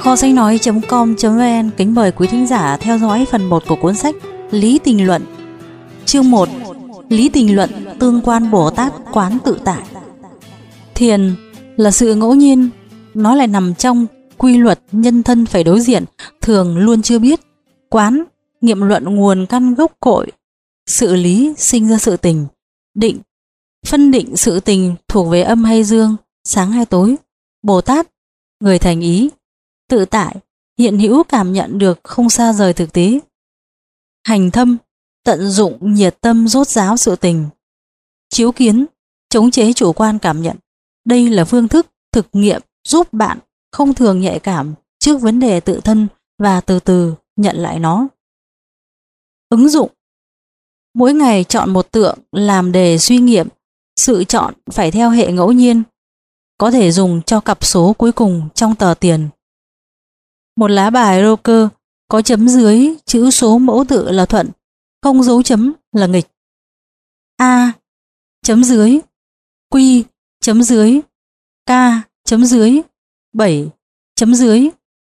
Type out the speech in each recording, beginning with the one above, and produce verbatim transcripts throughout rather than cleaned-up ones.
Kho sách nói chấm com chấm vn kính mời quý thính giả theo dõi phần một của cuốn sách Lý Tình Luận. Chương một. Lý Tình Luận tương quan Bồ Tát quán tự tại. Thiền là sự ngẫu nhiên, nó lại nằm trong quy luật nhân thân phải đối diện, thường luôn chưa biết. Quán, nghiệm luận nguồn căn gốc cội, sự lý sinh ra sự tình. Định, phân định sự tình thuộc về âm hay dương, sáng hay tối. Bồ Tát, người thành ý. Tự tại, hiện hữu cảm nhận được không xa rời thực tế. Hành thâm, tận dụng nhiệt tâm rốt ráo sự tình. Chiếu kiến, chống chế chủ quan cảm nhận. Đây là phương thức thực nghiệm giúp bạn không thường nhạy cảm trước vấn đề tự thân và từ từ nhận lại nó. Ứng dụng, mỗi ngày chọn một tượng làm đề suy nghiệm. Sự chọn phải theo hệ ngẫu nhiên, có thể dùng cho cặp số cuối cùng trong tờ tiền. Một lá bài poker có chấm dưới chữ số mẫu tự là thuận, không dấu chấm là nghịch. A chấm dưới, Q chấm dưới, K chấm dưới, bảy chấm dưới.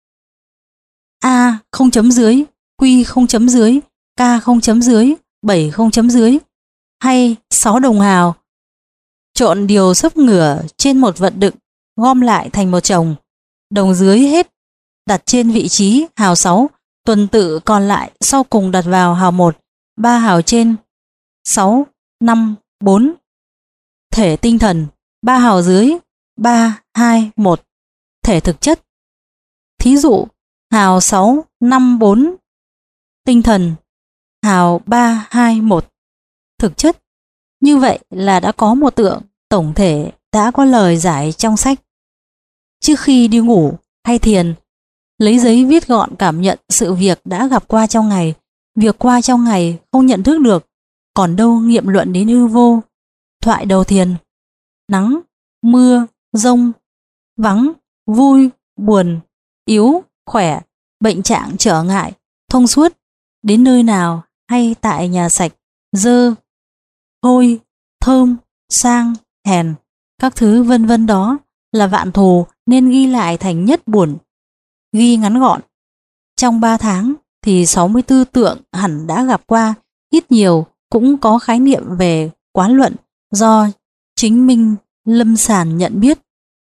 A không chấm dưới, Q không chấm dưới, K không chấm dưới, bảy không chấm dưới. Hay sáu đồng hào. Trộn điều sấp ngửa trên một vận đựng, gom lại thành một chồng. Đồng dưới hết đặt trên vị trí hào sáu, tuần tự còn lại sau cùng đặt vào hào một, ba hào trên, sáu, năm, bốn. Thể tinh thần, ba hào dưới, ba, hai, một. Thể thực chất. Thí dụ, hào sáu, năm, bốn. Tinh thần, hào ba, hai, một. Thực chất. Như vậy là đã có một tượng tổng thể đã có lời giải trong sách. Trước khi đi ngủ hay thiền, lấy giấy viết gọn cảm nhận sự việc đã gặp qua trong ngày. Việc qua trong ngày không nhận thức được, còn đâu nghiệm luận đến hư vô. Thoại đầu thiền: nắng, mưa, rông, vắng, vui, buồn, yếu, khỏe, bệnh trạng trở ngại, thông suốt, đến nơi nào hay tại nhà sạch, dơ, hôi, thơm, sang, hèn, các thứ vân vân đó là vạn thù nên ghi lại thành nhất buồn. Ghi ngắn gọn. Trong ba tháng thì sáu mươi tư tượng hẳn đã gặp qua, ít nhiều cũng có khái niệm về quán luận do chính minh lâm sàng nhận biết.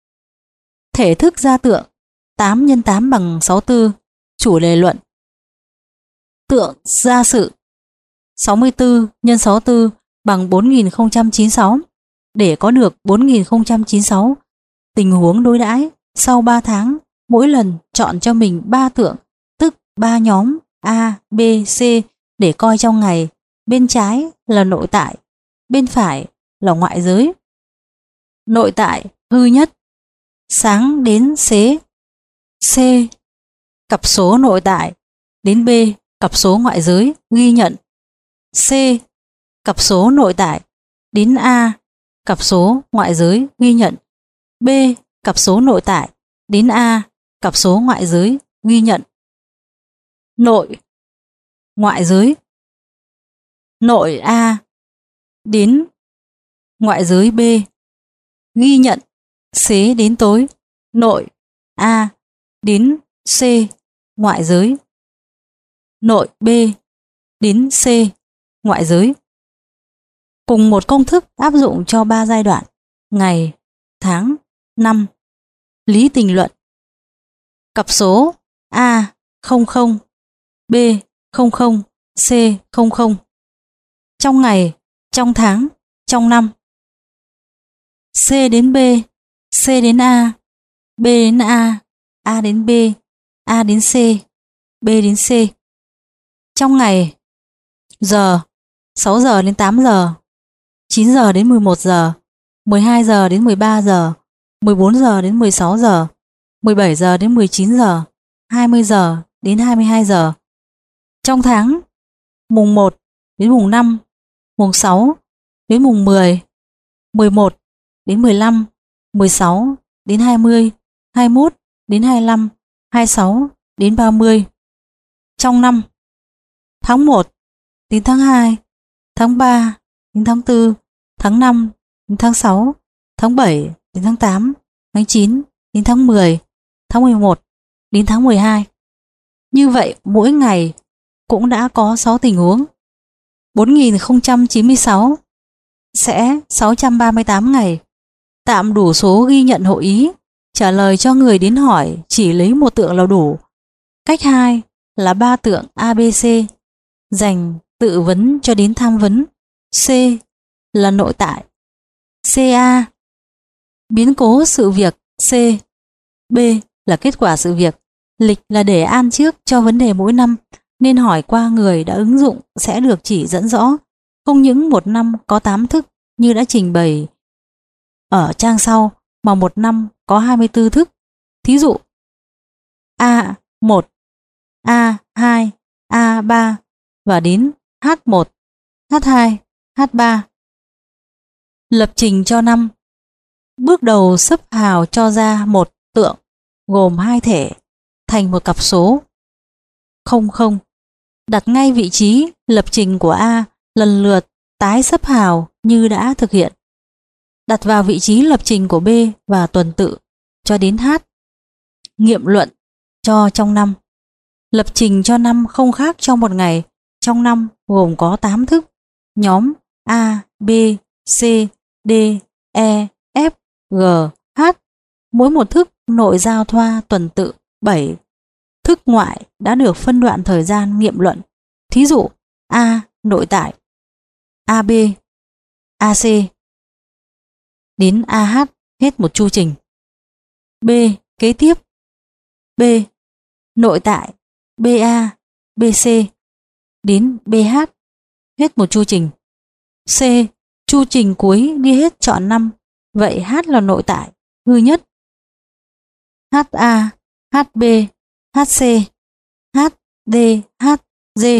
Thể thức ra tượng tám nhân tám bằng sáu mươi tư. Chủ đề luận. Tượng ra sự sáu mươi tư nhân sáu mươi tư bằng bốn nghìn không trăm chín mươi sáu. Để có được bốn nghìn không trăm chín mươi sáu tình huống đối đãi, sau ba tháng mỗi lần chọn cho mình ba tượng, tức ba nhóm A, B, C để coi trong ngày. Bên trái là nội tại, bên phải là ngoại giới. Nội tại hư nhất, sáng đến xế, C cặp số nội tại, đến B cặp số ngoại giới ghi nhận, C cặp số nội tại, đến A cặp số ngoại giới ghi nhận, B cặp số nội tại, đến A cặp số ngoại giới ghi nhận. Nội, ngoại giới. Nội A đến ngoại giới B ghi nhận, xế đến tối. Nội A đến C ngoại giới, nội B đến C ngoại giới. Cùng một công thức áp dụng cho ba giai đoạn: ngày, tháng, năm. Lý Tình Luận. Cặp số A không không, B không không, C không không. Trong ngày, trong tháng, trong năm. C đến B, C đến A, B đến A, A đến B, A đến C, B đến C. Trong ngày, giờ, sáu giờ đến tám giờ, chín giờ đến mười một giờ, mười hai giờ đến mười ba giờ, mười bốn giờ đến mười sáu giờ, mười bảy giờ đến mười chín giờ, hai mươi giờ đến hai mươi hai giờ. Trong tháng, mùng một đến mùng năm, mùng sáu đến mùng mười, mười một đến mười lăm, mười sáu đến hai mươi, hai mươi mốt đến hai mươi lăm, hai mươi sáu đến ba mươi. Trong năm, tháng một đến tháng hai, tháng ba đến tháng tư, tháng năm đến tháng sáu, tháng bảy đến tháng tám, tháng chín đến tháng mười, tháng mười một đến tháng mười hai. Như vậy mỗi ngày cũng đã có sáu tình huống. bốn nghìn không trăm chín mươi sáu sẽ sáu trăm ba mươi tám ngày. Tạm đủ số ghi nhận hội ý. Trả lời cho người đến hỏi chỉ lấy một tượng là đủ. Cách hai là ba tượng a bê xê, dành tự vấn cho đến tham vấn. C là nội tại. ca biến cố sự việc. C. B là kết quả sự việc. Lịch là để an trước cho vấn đề mỗi năm, nên hỏi qua người đã ứng dụng sẽ được chỉ dẫn rõ. Không những một năm có tám thức như đã trình bày ở trang sau, mà một năm có hai mươi tư thức. Thí dụ A một, A hai, A ba và đến H một, H hai, H ba. Lập trình cho năm. Bước đầu xếp hào cho ra một tượng gồm hai thể thành một cặp số không không. Đặt ngay vị trí lập trình của A, lần lượt tái xếp hào như đã thực hiện. Đặt vào vị trí lập trình của B và tuần tự cho đến H. Nghiệm luận cho trong năm. Lập trình cho năm không khác trong một ngày. Trong năm gồm có tám thức. Nhóm A, B, C, D, E, F, G, H. Mỗi một thức nội giao thoa tuần tự bảy. Thức ngoại đã được phân đoạn thời gian nghiệm luận. Thí dụ A nội tại, a bê, a xê đến a hát hết một chu trình. B kế tiếp. B nội tại, bê a, bê xê đến bê hát hết một chu trình. C chu trình cuối đi hết trọn năm. Vậy H là nội tại hư nhất. hát a, hát bê, hát xê, hát đê, hát giê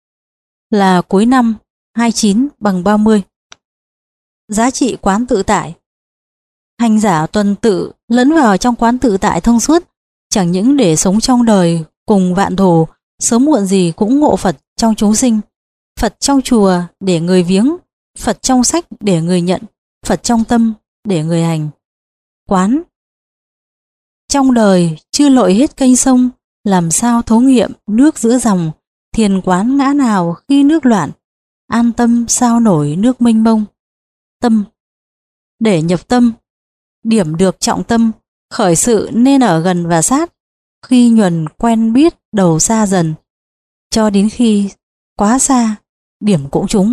là cuối năm hai mươi chín bằng ba mươi. Giá trị quán tự tại. Hành giả tuần tự lẫn vào trong quán tự tại thông suốt, chẳng những để sống trong đời cùng vạn thù, sớm muộn gì cũng ngộ Phật trong chúng sinh. Phật trong chùa để người viếng, Phật trong sách để người nhận, Phật trong tâm để người hành. Quán. Trong đời chưa lội hết kênh sông, làm sao thấu nghiệm nước giữa dòng. Thiền quán ngã nào khi nước loạn, an tâm sao nổi nước mênh mông. Tâm. Để nhập tâm, điểm được trọng tâm, khởi sự nên ở gần và sát. Khi nhuần quen biết đầu xa dần, cho đến khi quá xa, điểm cũng trúng.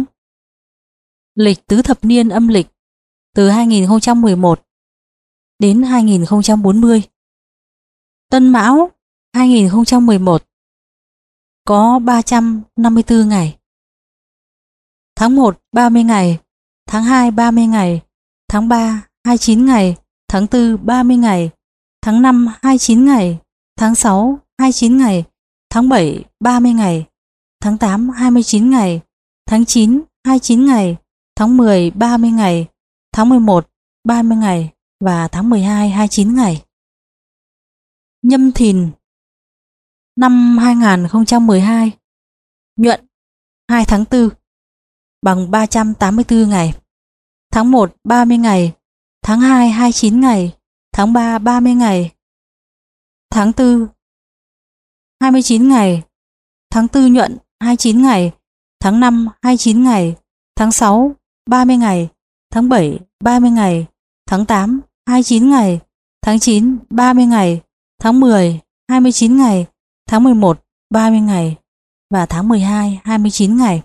Lịch tứ thập niên âm lịch từ hai nghìn không trăm mười một đến hai nghìn không trăm bốn mươi. Tân Mão hai nghìn không trăm mười một có ba trăm năm mươi tư ngày. Tháng một ba mươi ngày, tháng hai ba mươi ngày, tháng ba hai mươi chín ngày, tháng tư ba mươi ngày, tháng năm hai mươi chín ngày, tháng sáu hai mươi chín ngày, tháng bảy ba mươi ngày, tháng tám hai mươi chín ngày, tháng chín hai mươi chín ngày, tháng mười ba mươi ngày, tháng mười một ba mươi ngày và tháng mười hai hai mươi chín ngày. Nhâm Thìn năm hai nghìn không trăm mười hai, nhuận hai tháng tư bằng ba trăm tám mươi tư ngày. Tháng một ba mươi ngày, tháng hai hai mươi chín ngày, tháng ba ba mươi ngày, tháng tư hai mươi chín ngày, tháng tư nhuận hai mươi chín ngày, tháng năm hai mươi chín ngày, tháng sáu ba mươi ngày, tháng bảy ba mươi ngày, tháng tám hai mươi chín ngày, tháng chín ba mươi ngày, tháng mười hai mươi chín ngày, tháng mười một ba mươi ngày và tháng mười hai hai mươi chín ngày.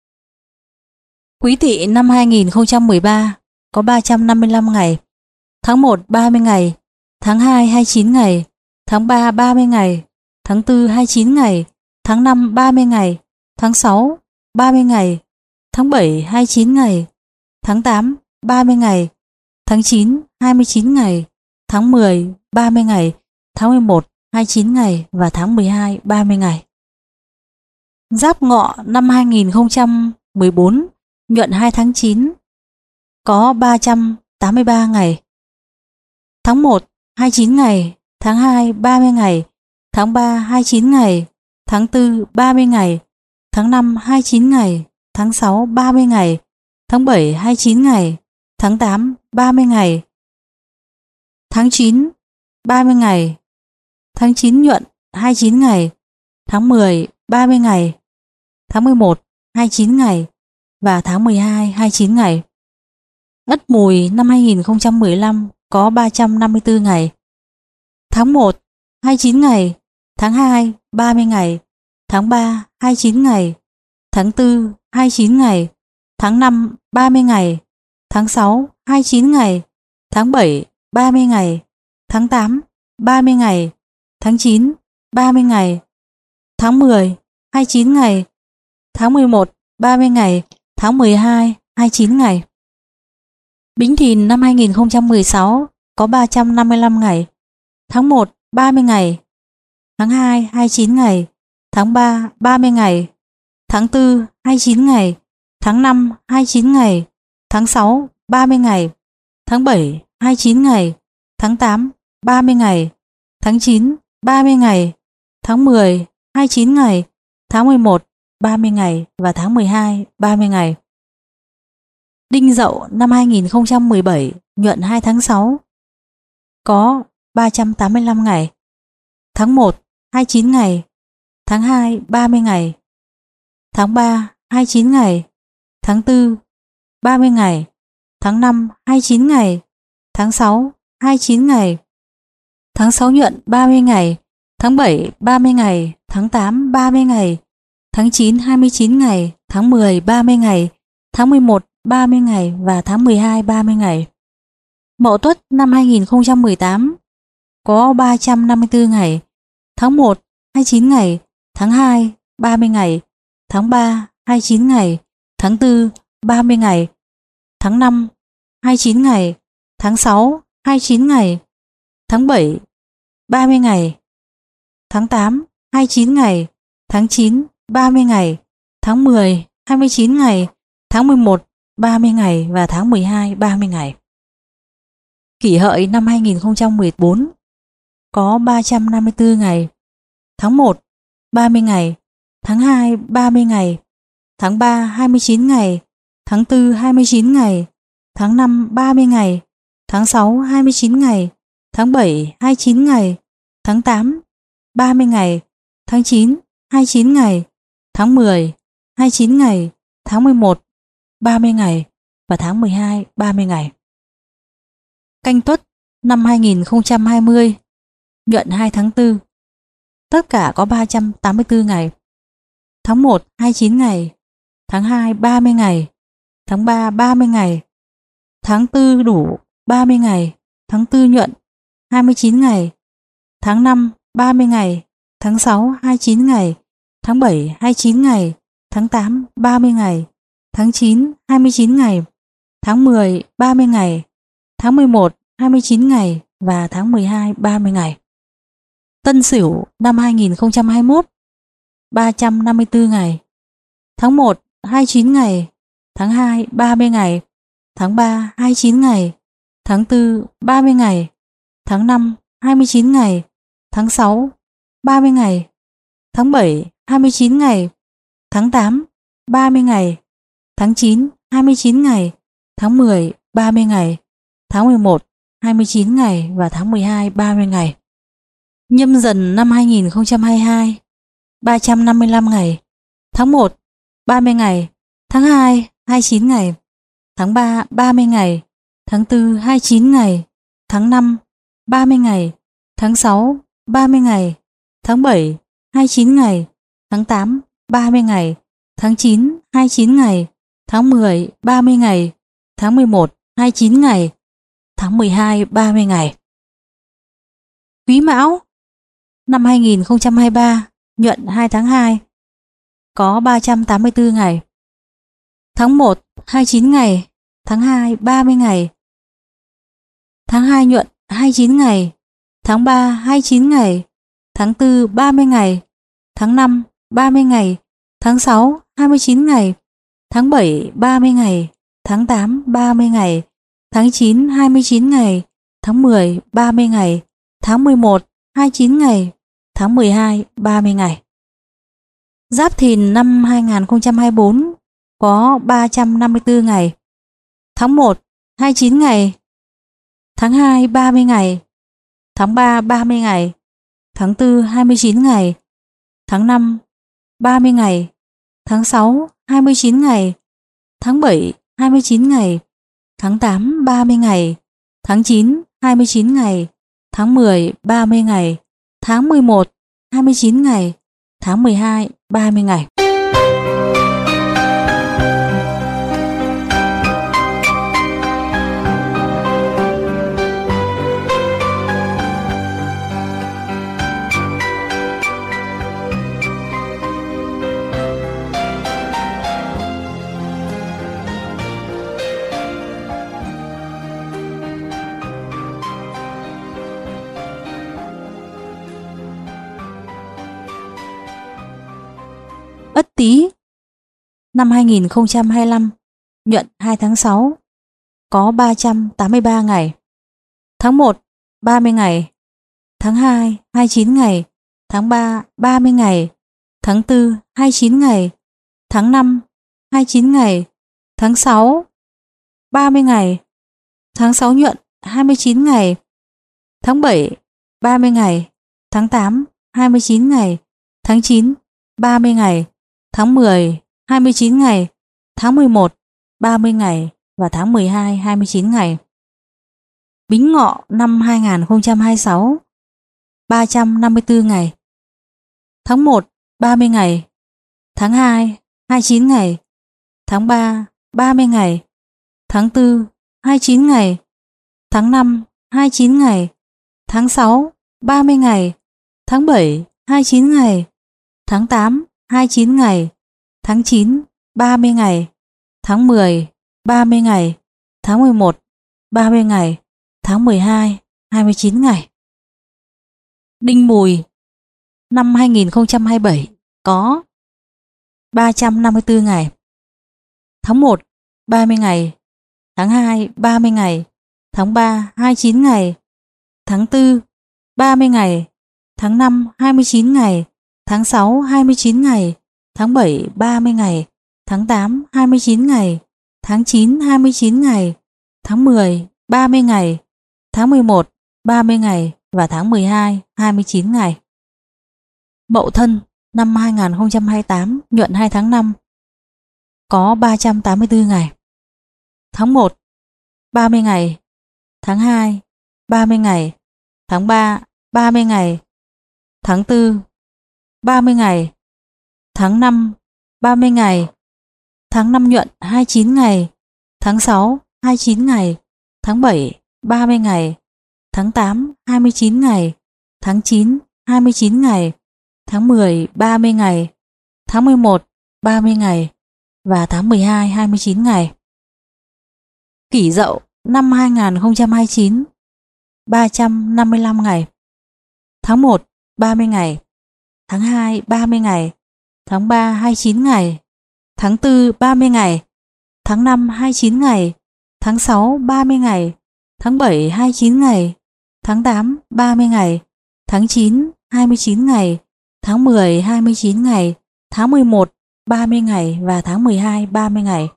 Quý Tỵ năm hai nghìn không trăm mười ba có ba trăm năm mươi lăm ngày. Tháng một ba mươi ngày, tháng hai hai mươi chín ngày, tháng ba ba mươi ngày, tháng tư hai mươi chín ngày, tháng năm ba mươi ngày, tháng sáu ba mươi ngày, tháng bảy hai mươi chín ngày, tháng tám ba mươi ngày, tháng chín hai mươi chín ngày, tháng mười ba mươi ngày, tháng mười một hai mươi chín ngày và tháng mười hai ba mươi ngày. Giáp Ngọ năm hai nghìn không trăm mười bốn, nhuận hai tháng chín, có ba trăm tám mươi ba ngày. Tháng một hai mươi chín ngày, tháng hai ba mươi ngày, tháng ba hai mươi chín ngày, tháng tư ba mươi ngày, tháng năm hai mươi chín ngày, tháng sáu ba mươi ngày, tháng bảy hai mươi chín ngày, tháng tám ba mươi ngày, tháng chín ba mươi ngày, Tháng chín nhuận hai mươi chín ngày. Tháng mười ba mươi ngày. Tháng mười một hai mươi chín ngày. Và tháng mười hai hai mươi chín ngày. Ất Mùi năm hai nghìn không trăm mười lăm có ba trăm năm mươi tư ngày. Tháng một hai mươi chín ngày. Tháng hai ba mươi ngày. Tháng ba hai mươi chín ngày. Tháng tư hai mươi chín ngày. Tháng năm ba mươi ngày. Tháng sáu hai mươi chín ngày. Tháng bảy ba mươi ngày. Tháng tám ba mươi ngày. Tháng chín ba mươi ngày. Tháng mười hai mươi chín ngày. Tháng mười một ba mươi ngày. Tháng mười hai hai mươi chín ngày. Bính Thìn năm hai nghìn không trăm mười sáu có ba trăm năm mươi lăm ngày. Tháng một ba mươi ngày. Tháng hai hai mươi chín ngày. Tháng ba ba mươi ngày. Tháng tư hai mươi chín ngày. Tháng năm hai mươi chín ngày. Tháng sáu ba mươi ngày. Tháng bảy hai mươi chín ngày. Tháng tám ba mươi ngày. Tháng chín ba mươi ngày. Tháng mười hai mươi chín ngày. Tháng mười một ba mươi ngày. Và tháng mười hai ba mươi ngày. Đinh Dậu năm hai nghìn không trăm mười bảy nhuận hai tháng sáu có ba trăm tám mươi lăm ngày. Tháng một hai mươi chín ngày. Tháng hai ba mươi ngày. Tháng ba hai mươi chín ngày. Tháng tư ba mươi ngày. Tháng năm hai mươi chín ngày. Tháng sáu hai mươi chín ngày. Tháng sáu nhuận ba mươi ngày. Tháng bảy ba mươi ngày. Tháng tám ba mươi ngày. Tháng chín hai mươi chín ngày. Tháng mười ba mươi ngày. Tháng mười một ba mươi ngày. Và tháng mười hai ba mươi ngày. Mậu Tuất năm hai nghìn không trăm mười tám có ba trăm năm mươi tư ngày. Tháng một hai mươi chín ngày. Tháng hai ba mươi ngày. Tháng ba hai mươi chín ngày. Tháng tư ba mươi ngày. Tháng năm hai mươi chín ngày. Tháng sáu hai mươi chín ngày. Tháng bảy ba mươi ngày. Tháng tám hai mươi chín ngày. Tháng chín ba mươi ngày. Tháng mười hai mươi chín ngày. Tháng mười một ba mươi ngày. Và tháng mười hai ba mươi ngày. Kỷ Hợi năm hai nghìn không trăm mười bốn có ba trăm năm mươi tư ngày. Tháng một ba mươi ngày. Tháng hai ba mươi ngày. Tháng ba hai mươi chín ngày. Tháng tư hai mươi chín ngày. Tháng năm ba mươi ngày. Tháng sáu hai mươi chín ngày. Tháng bảy hai mươi chín ngày. Tháng tám ba mươi ngày. Tháng chín hai mươi chín ngày. Tháng mười hai mươi chín ngày. Tháng mười một ba mươi ngày. Và tháng mười hai ba mươi ngày. Canh Tuất năm hai nghìn không trăm hai mươi nhuận hai tháng tư. Tất cả có ba trăm tám mươi tư ngày. Tháng một hai mươi chín ngày. Tháng hai ba mươi ngày. Tháng ba ba mươi ngày. Tháng tư đủ ba mươi ngày. Tháng tư nhuận hai mươi chín ngày. Tháng năm ba mươi ngày. Tháng sáu hai mươi chín ngày. Tháng bảy hai mươi chín ngày. Tháng tám ba mươi ngày. Tháng chín hai mươi chín ngày. Tháng mười ba mươi ngày. Tháng mười một hai mươi chín ngày. Và tháng mười hai ba mươi ngày. Tân Sửu năm hai nghìn không trăm hai mươi mốt ba trăm năm mươi tư ngày. Tháng một hai mươi chín ngày. Tháng hai ba mươi ngày. Tháng ba hai mươi chín ngày. Tháng tư ba mươi ngày. Tháng năm hai mươi chín ngày. Tháng sáu ba mươi ngày. Tháng bảy hai mươi chín ngày. Tháng tám ba mươi ngày. Tháng chín hai mươi chín ngày. Tháng mười ba mươi ngày. Tháng mười một hai mươi chín ngày. Và tháng mười hai ba mươi ngày. Nhâm Dần năm hai nghìn không trăm hai mươi hai ba trăm năm mươi lăm ngày. Tháng một ba mươi ngày. Tháng hai hai mươi chín ngày. Tháng ba ba mươi ngày. Tháng tư hai mươi chín ngày. Tháng năm ba mươi ngày. Tháng sáu ba mươi ngày. Tháng bảy hai mươi chín ngày. Tháng tám ba mươi ngày. Tháng chín hai mươi chín ngày. Tháng mười ba mươi ngày. Tháng mười một hai mươi chín ngày. Tháng mười hai ba mươi ngày. Quý Mão năm hai nghìn không trăm hai mươi ba nhuận hai tháng hai có ba trăm tám mươi tư ngày. Tháng một hai mươi chín ngày. Tháng hai ba mươi ngày. Tháng hai nhuận hai mươi chín ngày. Tháng ba hai mươi chín ngày. Tháng tư ba mươi ngày. Tháng năm ba mươi ngày. Tháng sáu hai mươi chín ngày. Tháng bảy ba mươi ngày. Tháng tám ba mươi ngày. Tháng chín hai mươi chín ngày. Tháng mười ba mươi ngày. Tháng mười một hai mươi chín ngày. Tháng mười hai ba mươi ngày. Giáp Thìn năm hai nghìn không trăm hai mươi bốn có ba trăm năm mươi tư ngày. Tháng một hai mươi chín ngày. Tháng hai ba mươi ngày. Tháng ba ba mươi ngày. Tháng tư hai mươi chín ngày. Tháng năm ba mươi ngày. Tháng sáu hai mươi chín ngày. Tháng bảy hai mươi chín ngày. Tháng tám ba mươi ngày. Tháng chín hai mươi chín ngày. Tháng mười ba mươi ngày. Tháng mười một hai mươi chín ngày. Tháng mười hai ba mươi ngày. Ất Tý. Năm hai nghìn không trăm hai mươi lăm, nhuận hai tháng sáu, có ba trăm tám mươi ba ngày. Tháng một ba mươi ngày. Tháng hai hai mươi chín ngày. Tháng ba ba mươi ngày. Tháng tư hai mươi chín ngày. Tháng năm hai mươi chín ngày. Tháng sáu ba mươi ngày. Tháng sáu nhuận hai mươi chín ngày. Tháng bảy ba mươi ngày. Tháng tám hai mươi chín ngày. Tháng chín ba mươi ngày. Tháng mười hai mươi chín ngày. Tháng mười một ba mươi ngày. Và tháng mười hai hai mươi chín ngày. Bính Ngọ năm hai nghìn không trăm hai mươi sáu, ba trăm năm mươi tư ngày. Tháng một ba mươi ngày. Tháng hai hai mươi chín ngày. Tháng ba ba mươi ngày. Tháng tư hai mươi chín ngày. Tháng năm hai mươi chín ngày. Tháng sáu ba mươi ngày. Tháng bảy hai mươi chín ngày. Tháng tám hai mươi chín ngày. Tháng chín ba mươi ngày. Tháng mười ba mươi ngày. Tháng mười một ba mươi ngày. Tháng mười hai hai mươi chín ngày. Đinh Mùi. Năm hai nghìn không trăm hai mươi bảy có ba trăm năm mươi tư ngày. Tháng một ba mươi ngày. Tháng hai ba mươi ngày. Tháng ba hai mươi chín ngày. Tháng tư ba mươi ngày. Tháng năm hai mươi chín ngày. Tháng sáu hai mươi chín ngày. Tháng bảy ba mươi ngày. Tháng tám hai mươi chín ngày. Tháng chín hai mươi chín ngày. Tháng mười ba mươi ngày. Tháng mười một ba mươi ngày. Và tháng mười hai hai mươi chín ngày. Mậu Thân. Năm hai nghìn không trăm hai mươi tám, nhuận hai tháng năm, có ba trăm tám mươi tư ngày. Tháng một ba mươi ngày. Tháng hai ba mươi ngày. Tháng ba ba mươi ngày. Tháng tư ba mươi ngày. Tháng năm ba mươi ngày. Tháng năm nhuận hai mươi chín ngày. Tháng sáu hai mươi chín ngày. Tháng bảy ba mươi ngày. Tháng tám hai mươi chín ngày. Tháng chín hai mươi chín ngày. Tháng mười ba mươi ngày. Tháng mười một ba mươi ngày. Và tháng mười hai hai mươi chín ngày. Kỷ Dậu. Năm hai nghìn không trăm hai mươi chín, ba trăm năm mươi lăm ngày. Tháng một ba mươi ngày. Tháng hai ba mươi ngày. Tháng ba hai mươi chín ngày. Tháng tư ba mươi ngày. Tháng năm hai mươi chín ngày. Tháng sáu ba mươi ngày. Tháng bảy hai mươi chín ngày. Tháng tám ba mươi ngày. Tháng chín hai mươi chín ngày. Tháng mười hai mươi chín ngày. Tháng mười một ba mươi ngày. Và tháng mười hai ba mươi ngày.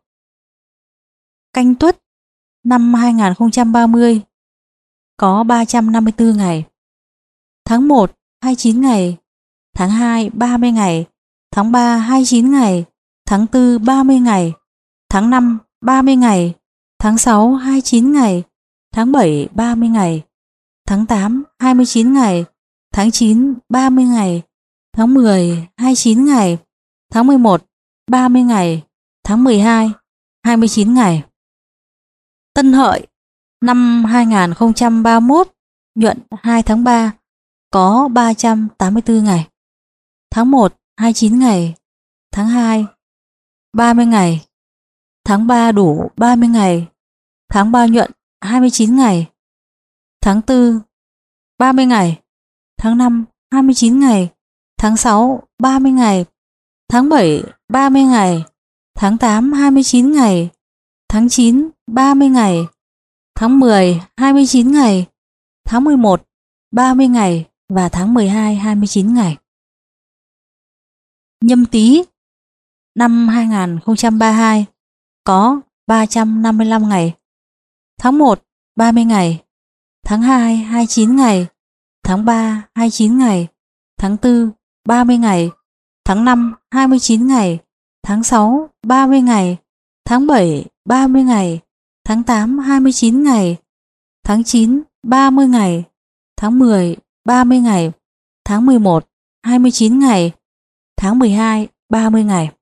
Canh Tuất. Năm hai nghìn không trăm ba mươi, có ba trăm năm mươi tư ngày. Tháng một hai mươi chín ngày. Tháng hai ba mươi ngày. Tháng ba hai mươi chín ngày. Tháng tư ba mươi ngày. Tháng năm ba mươi ngày. Tháng sáu hai mươi chín ngày. Tháng bảy ba mươi ngày. Tháng tám hai mươi chín ngày. Tháng chín ba mươi ngày. Tháng mười hai mươi chín ngày. Tháng mười một ba mươi ngày. Tháng mười hai hai mươi chín ngày. Tân Hợi. Năm hai nghìn không trăm ba mươi mốt, nhuận hai tháng ba, có ba trăm tám mươi tư ngày. Tháng một hai mươi chín ngày. Tháng hai ba mươi ngày. Tháng ba đủ ba mươi ngày. Tháng ba nhuận hai mươi chín ngày. Tháng tư ba mươi ngày. Tháng năm hai mươi chín ngày. Tháng sáu ba mươi ngày. Tháng bảy ba mươi ngày. Tháng tám hai mươi chín ngày. Tháng chín ba mươi ngày. Tháng mười hai mươi chín ngày. Tháng mười một ba mươi ngày. Và tháng mười hai hai mươi chín ngày. Nhâm Tý. Năm hai nghìn không trăm ba mươi hai, có ba trăm năm mươi lăm ngày. Tháng một ba mươi ngày. Tháng hai hai mươi chín ngày. tháng ba hai mươi chín ngày, tháng tư ba mươi ngày, tháng năm hai mươi chín ngày, tháng sáu ba mươi ngày, tháng bảy ba mươi ngày, tháng tám hai mươi chín ngày, tháng chín ba mươi ngày, tháng mười ba mươi ngày, tháng mười một hai mươi chín ngày, tháng mười hai ba mươi ngày.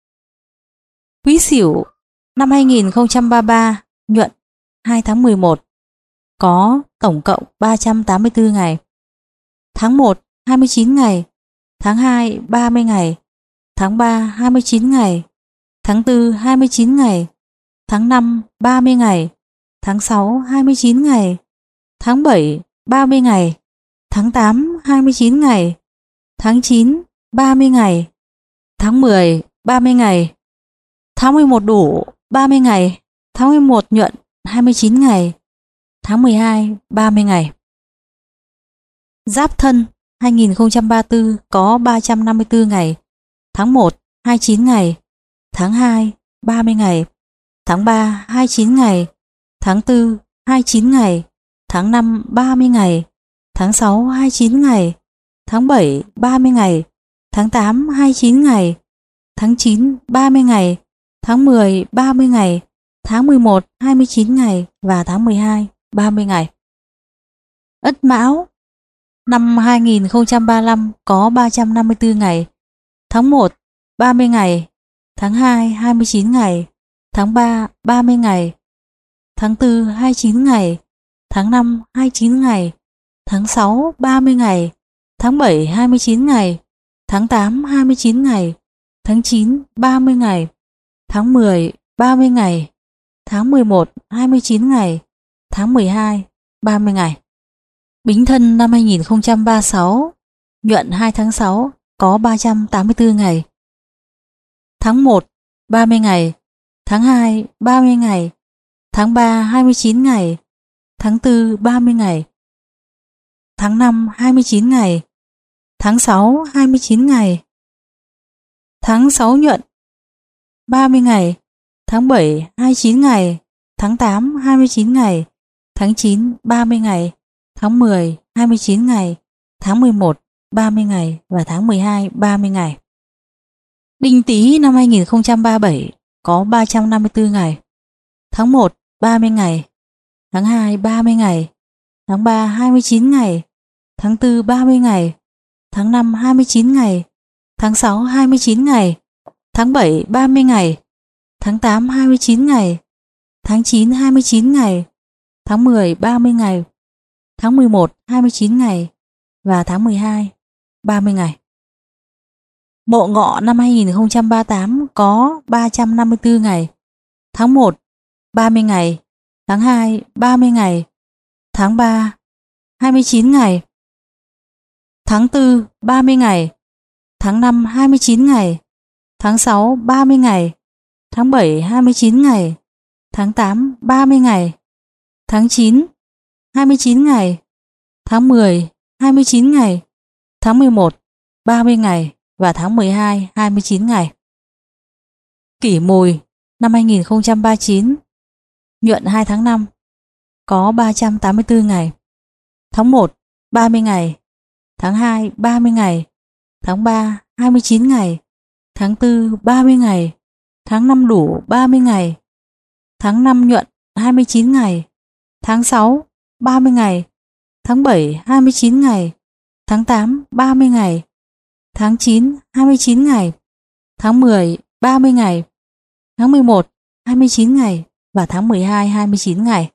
Quý Sửu năm hai nghìn không trăm ba mươi ba nhuận hai tháng mười một có tổng cộng ba trăm tám mươi tư ngày. Tháng một hai mươi chín ngày, tháng hai ba mươi ngày, tháng ba hai mươi chín ngày, tháng tư hai mươi chín ngày, tháng năm ba mươi ngày, tháng sáu hai mươi chín ngày, tháng bảy ba mươi ngày, tháng tám hai mươi chín ngày, tháng chín ba mươi ngày, tháng mười ba mươi ngày, tháng mười một đủ ba mươi ngày, tháng mười một nhuận hai mươi chín ngày, tháng mười hai ba mươi ngày. Giáp Thân hai nghìn không trăm ba mươi tư có ba trăm năm mươi tư ngày. Tháng một hai mươi chín ngày, tháng hai ba mươi ngày, tháng ba hai mươi chín ngày, tháng tư hai mươi chín ngày, tháng năm ba mươi ngày, tháng sáu hai mươi chín ngày, tháng bảy ba mươi ngày, tháng tám hai mươi chín ngày, tháng chín ba mươi ngày, tháng mười ba mươi ngày, tháng mười một hai mươi chín ngày và tháng mười hai ba mươi ngày. Ất Mão năm hai nghìn không trăm ba mươi lăm có ba trăm năm mươi tư ngày. Tháng một ba mươi ngày, tháng hai hai mươi chín ngày, tháng ba ba mươi ngày, tháng tư hai mươi chín ngày, tháng năm hai mươi chín ngày, tháng sáu ba mươi ngày, tháng bảy hai mươi chín ngày, tháng tám hai mươi chín ngày, tháng chín ba mươi ngày, tháng mười ba mươi ngày, tháng mười một hai mươi chín ngày, tháng mười hai ba mươi ngày. Bính Thân năm hai nghìn không trăm ba mươi sáu nhuận hai tháng sáu có ba trăm tám mươi tư ngày. Tháng một ba mươi ngày, tháng hai ba mươi ngày, tháng ba hai mươi chín ngày, tháng tư ba mươi ngày, tháng năm hai mươi chín ngày, tháng sáu hai mươi chín ngày, tháng sáu nhuận ba mươi ngày, tháng bảy hai mươi chín ngày, tháng tám hai mươi chín ngày, tháng chín ba mươi ngày, tháng mười hai mươi chín ngày, tháng mười một ba mươi ngày và tháng mười hai ba mươi ngày. Đinh Tý năm hai nghìn không trăm ba mươi bảy có ba trăm năm mươi tư ngày. Tháng một ba mươi ngày, tháng hai ba mươi ngày, tháng ba hai mươi chín ngày, tháng tư ba mươi ngày, tháng năm hai mươi chín ngày, tháng sáu hai mươi chín ngày, tháng bảy ba mươi ngày, tháng tám hai mươi chín ngày, tháng chín hai mươi chín ngày, tháng mười ba mươi ngày, tháng mười một hai mươi chín ngày và tháng mười hai ba mươi ngày. Mộ Ngọ năm hai nghìn không trăm ba mươi tám có ba trăm năm mươi tư ngày. Tháng một ba mươi ngày, tháng hai ba mươi ngày, tháng ba hai mươi chín ngày, tháng tư ba mươi ngày, tháng năm hai mươi chín ngày, tháng sáu ba mươi ngày, tháng bảy hai mươi chín ngày, tháng tám ba mươi ngày, tháng chín hai mươi chín ngày, tháng mười hai mươi chín ngày, tháng mười một ba mươi ngày và tháng mười hai hai mươi chín ngày. Kỷ Mùi năm hai nghìn không trăm ba mươi chín nhuận hai tháng năm có ba trăm tám mươi tư ngày. Tháng một ba mươi ngày, tháng hai ba mươi ngày, tháng ba hai mươi chín ngày, tháng tư ba mươi ngày, tháng năm đủ ba mươi ngày, tháng năm nhuận hai mươi chín ngày, tháng sáu ba mươi ngày, tháng bảy hai mươi chín ngày, tháng tám ba mươi ngày, tháng chín hai mươi chín ngày, tháng mười ba mươi ngày, tháng mười một hai mươi chín ngày và tháng mười hai hai mươi chín ngày.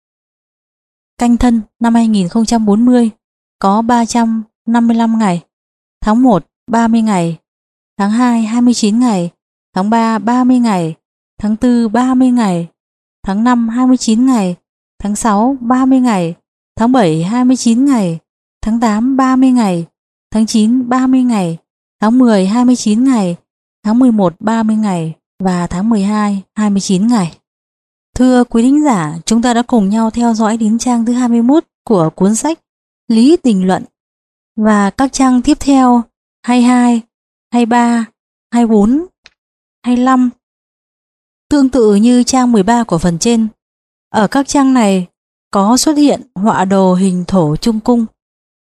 Canh Thân năm hai nghìn không trăm bốn mươi có ba trăm năm mươi lăm ngày. Tháng một ba mươi ngày, tháng hai hai mươi chín ngày, tháng ba ba mươi ngày, tháng tư ba mươi ngày, tháng năm hai mươi chín ngày, tháng sáu ba mươi ngày, tháng bảy hai mươi chín ngày, tháng tám ba mươi ngày, tháng chín ba mươi ngày, tháng mười hai mươi chín ngày, tháng mười một ba mươi ngày và tháng mười hai hai mươi chín ngày. Thưa quý thính giả, chúng ta đã cùng nhau theo dõi đến trang thứ hai mươi mốt của cuốn sách Lý Tình Luận, và các trang tiếp theo hai mươi hai, hai mươi ba, hai mươi bốn, hai mươi lăm. Tương tự như trang mười ba của phần trên, ở các trang này có xuất hiện họa đồ hình thổ trung cung.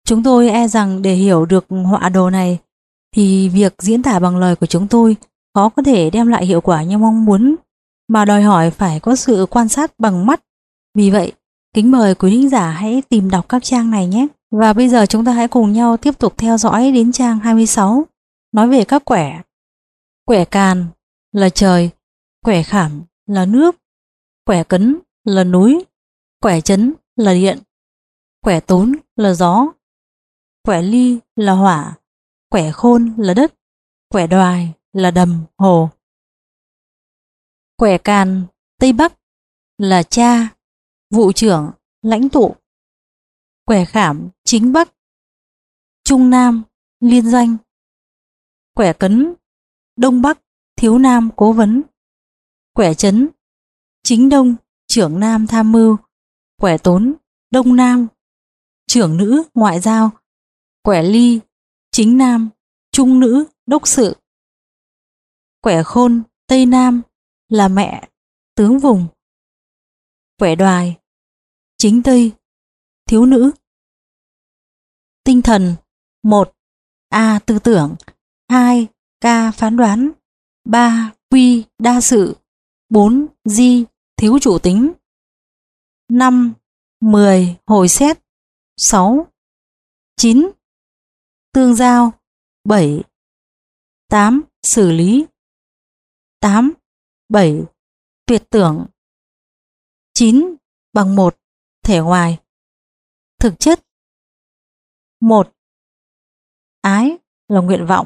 Chúng tôi e rằng để hiểu được họa đồ này thì việc diễn tả bằng lời của chúng tôi khó có thể đem lại hiệu quả như mong muốn, mà đòi hỏi phải có sự quan sát bằng mắt. Vì vậy, kính mời quý thính giả hãy tìm đọc các trang này nhé. Và bây giờ chúng ta hãy cùng nhau tiếp tục theo dõi đến trang hai mươi sáu, nói về các quẻ. Quẻ càn là trời, quẻ khảm là nước, quẻ cấn là núi, quẻ chấn là điện, quẻ tốn là gió, quẻ ly là hỏa, quẻ khôn là đất, quẻ đoài là đầm, hồ. Quẻ càn Tây Bắc là cha, vụ trưởng, lãnh tụ. Quẻ khảm chính Bắc, Trung Nam, liên danh. Quẻ cấn Đông Bắc, thiếu Nam, cố vấn. Quẻ chấn chính Đông, trưởng Nam, tham mưu. Quẻ tốn Đông Nam, trưởng nữ, ngoại giao. Quẻ ly chính Nam, trung nữ, đốc sự. Quẻ khôn Tây Nam là mẹ, tướng vùng. Quẻ đoài chính Tây, thiếu nữ. Tinh thần: một. A. Tư tưởng. Hai. K. Phán đoán. Ba. Quy. Đa sự. Bốn. Di. Thiếu chủ tính. Năm. Mười. Hồi xét. Sáu. Chín. Tương giao. Bảy. Tám. Xử lý. Tám. Bảy. Tuyệt tưởng. Chín. Bằng một. Thể ngoài. Thực chất: một. Ái là nguyện vọng.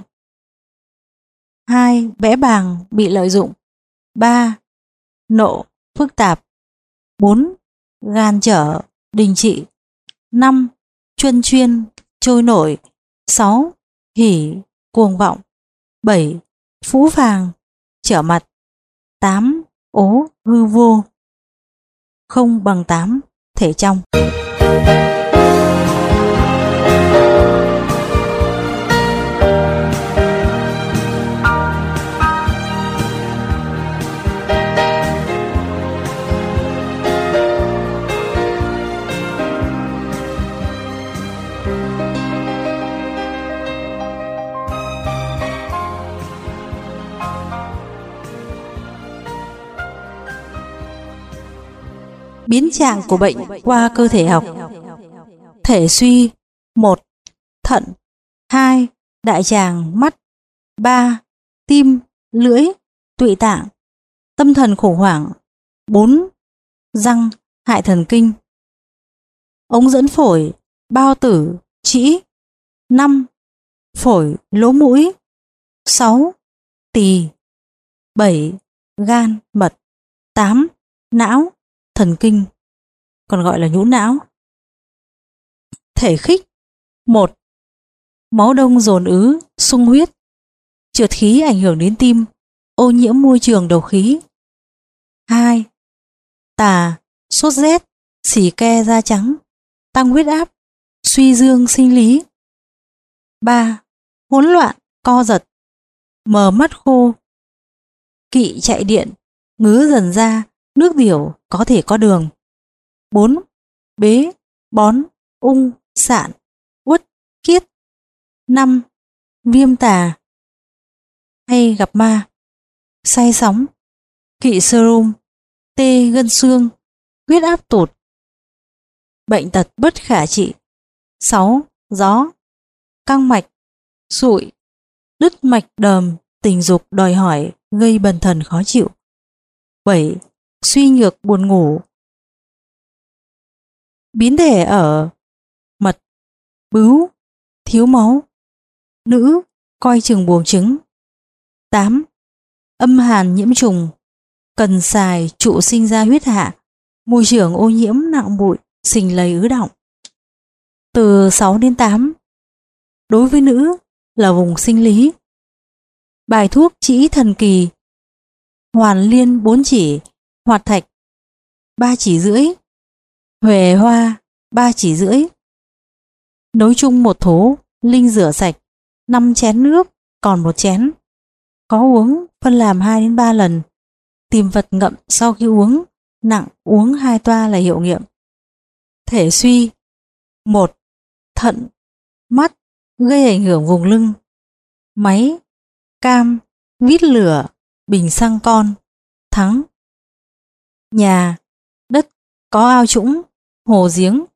Hai. Bẽ bàng, bị lợi dụng. Ba. Nộ, phức tạp. Bốn. Gan trở, đình trị. Năm. Chuyên chuyên, trôi nổi. Sáu. Hỉ, cuồng vọng. Bảy. Phũ phàng, trở mặt. Tám. Ố, hư vô. Không bằng tám, thể trong. Biến trạng của bệnh qua cơ thể học. Thể suy: một. Thận. Hai. Đại tràng, mắt. Ba. Tim, lưỡi, tụy tạng. Tâm thần khủng hoảng. Bốn. Răng, hại thần kinh. Ống dẫn phổi: bao tử, trĩ. Năm. Phổi, lỗ mũi. Sáu. Tỳ. Bảy. Gan, mật. Tám. Não, thần kinh, còn gọi là nhũ não. Thể khích: một. Máu đông dồn ứ, sung huyết, trượt khí ảnh hưởng đến tim, ô nhiễm môi trường đầu khí. Hai. Tà, sốt rét, xì ke da trắng, tăng huyết áp, suy dương sinh lý. Ba. Hỗn loạn, co giật, mờ mắt khô, kỵ chạy điện, ngứa dần da, nước tiểu, có thể có đường. Bốn. Bế, bón, ung, sạn, uất, kiết. Năm. Viêm tà, hay gặp ma, say sóng, kỵ serum, tê gân xương, huyết áp tụt. Bệnh tật bất khả trị. Sáu. Gió, căng mạch, sụi, đứt mạch đờm, tình dục đòi hỏi, gây bần thần khó chịu. Bảy. Suy nhược, buồn ngủ. Biến thể ở mật, bướu, thiếu máu. Nữ, coi chừng buồng trứng. Tám. Âm hàn nhiễm trùng, cần xài trụ sinh ra huyết hạ, môi trường ô nhiễm nặng bụi, sình lầy ứ đọng. Từ sáu đến tám. Đối với nữ là vùng sinh lý. Bài thuốc trĩ thần kỳ: hoàn liên bốn chỉ, hoạt thạch ba chỉ rưỡi, huệ hoa ba chỉ rưỡi. Nấu chung một thố, linh rửa sạch, năm chén nước, còn một chén. Có uống, phân làm hai đến ba lần. Tìm vật ngậm sau khi uống, nặng uống hai toa là hiệu nghiệm. Thể suy: một. Thận, mắt, gây ảnh hưởng vùng lưng. Máy, cam, vít lửa, bình xăng con, thắng. Nhà, đất, có ao trũng, hồ giếng.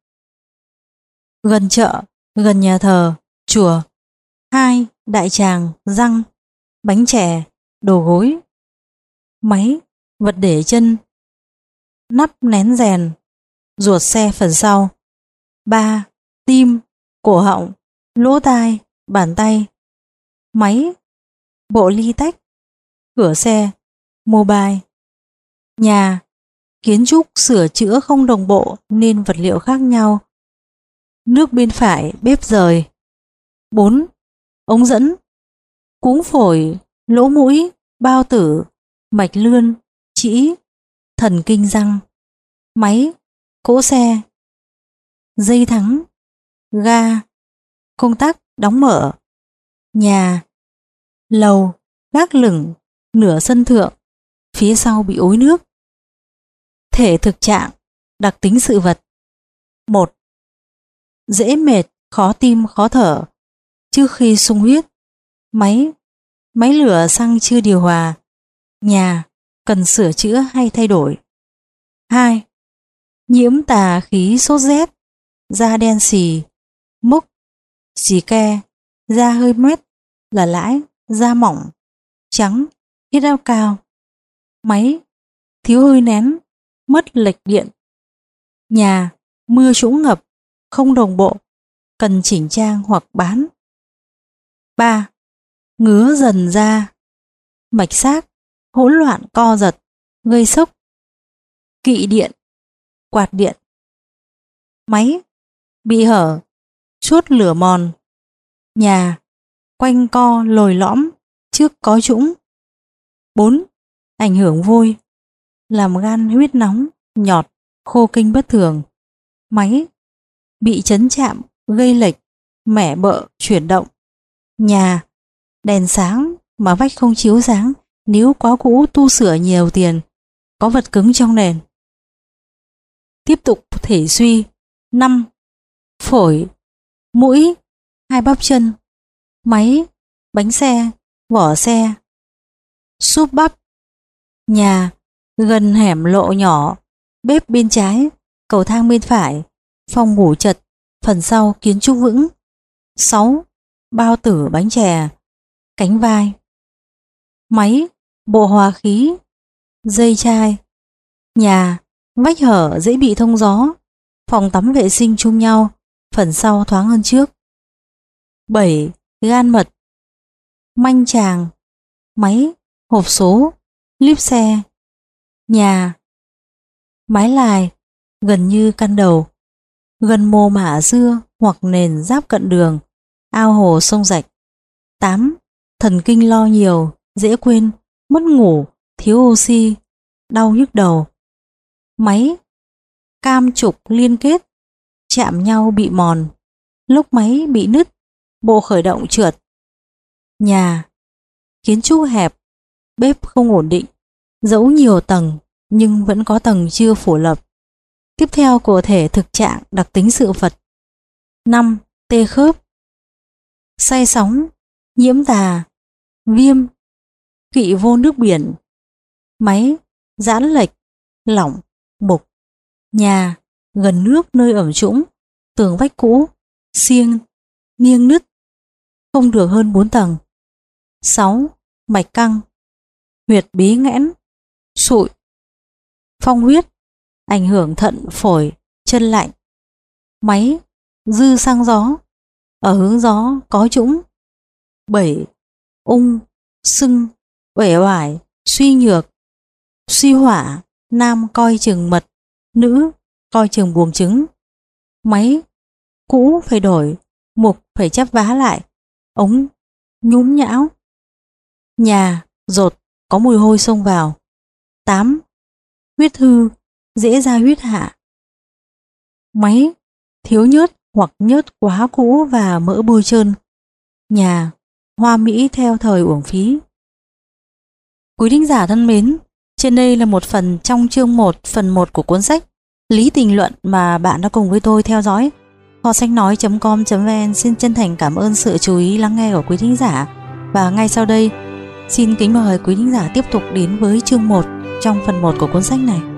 Gần chợ, gần nhà thờ, chùa. Hai, đại tràng, răng, bánh chè, đồ gối. Máy, vật để chân, nắp nén rèn, ruột xe phần sau. Ba, tim, cổ họng, lỗ tai, bàn tay. Máy, bộ ly tách, cửa xe, mobile. Nhà, kiến trúc sửa chữa không đồng bộ nên vật liệu khác nhau. Nước bên phải, bếp rời. Bốn, ống dẫn, cuống phổi, lỗ mũi, bao tử, mạch lươn, trĩ, thần kinh răng. Máy, cỗ xe, dây thắng, ga, công tắc đóng mở. Nhà, lầu, gác lửng, nửa sân thượng, phía sau bị ối nước. Thể thực trạng, đặc tính sự vật. Một, dễ mệt, khó tim, khó thở trước khi sung huyết. Máy, máy lửa xăng chưa điều hòa. Nhà, cần sửa chữa hay thay đổi. Hai, nhiễm tà khí sốt rét, da đen xì, mốc, xì ke, da hơi mét, là lãi, da mỏng, trắng, huyết áp cao. Máy, thiếu hơi nén, mất lệch điện. Nhà, mưa trũng ngập, không đồng bộ, cần chỉnh trang hoặc bán. Ba, ngứa dần da, mạch xác, hỗn loạn co giật, gây sốc. Kỵ điện, quạt điện. Máy, bị hở, chốt lửa mòn. Nhà, quanh co lồi lõm, trước có trũng. Bốn, ảnh hưởng vôi, làm gan huyết nóng, nhọt, khô kinh bất thường. Máy, bị chấn chạm, gây lệch, mẻ bợ, chuyển động. Nhà, đèn sáng mà vách không chiếu sáng, nếu quá cũ tu sửa nhiều tiền, có vật cứng trong nền. Tiếp tục thể suy. Năm, phổi, mũi, hai bắp chân. Máy, bánh xe, vỏ xe, súp bắp. Nhà, gần hẻm lộ nhỏ, bếp bên trái, cầu thang bên phải, phòng ngủ chật, phần sau kiến trúc vững. Sáu, bao tử bánh chè, cánh vai. Máy, bộ hòa khí, dây chai. Nhà, vách hở dễ bị thông gió, phòng tắm vệ sinh chung nhau, phần sau thoáng hơn trước. Bảy, gan mật, manh tràng. Máy, hộp số, líp xe. Nhà, mái lài, gần như căn đầu, gần mồ mả dưa hoặc nền giáp cận đường, ao hồ sông rạch. Tám, thần kinh lo nhiều, dễ quên, mất ngủ, thiếu oxy, đau nhức đầu. Máy, cam trục liên kết, chạm nhau bị mòn, lốc máy bị nứt, bộ khởi động trượt. Nhà, kiến trúc hẹp, bếp không ổn định, dẫu nhiều tầng nhưng vẫn có tầng chưa phủ lập. Tiếp theo của thể thực trạng đặc tính sự vật. Năm, tê khớp, say sóng, nhiễm tà, viêm, kỵ vô nước biển. Máy, giãn lệch, lỏng, mục. Nhà, gần nước nơi ẩm trũng, tường vách cũ, xiêng, nghiêng nứt, không được hơn bốn tầng. Sáu, mạch căng, huyệt bí nghẽn, sụi, phong huyết, ảnh hưởng thận, phổi, chân lạnh. Máy, dư sang gió, ở hướng gió có trũng. Bảy, ung, sưng, uể oải, suy nhược, suy hỏa, nam coi chừng mật, nữ coi chừng buồng trứng. Máy, cũ phải đổi, mục phải chắp vá lại, ống nhúm nhão. Nhà, dột, có mùi hôi xông vào. Tám, huyết hư, dễ ra huyết hạ. Máy, thiếu nhớt hoặc nhớt quá cũ và mỡ bôi trơn. Nhà, hoa mỹ theo thời uổng phí. Quý thính giả thân mến, trên đây là một phần trong chương một, phần một của cuốn sách Lý Tình Luận mà bạn đã cùng với tôi theo dõi. Kho sách nói chấm com chấm vn xin chân thành cảm ơn sự chú ý lắng nghe của quý thính giả. Và ngay sau đây, xin kính mời quý thính giả tiếp tục đến với chương một trong phần một của cuốn sách này.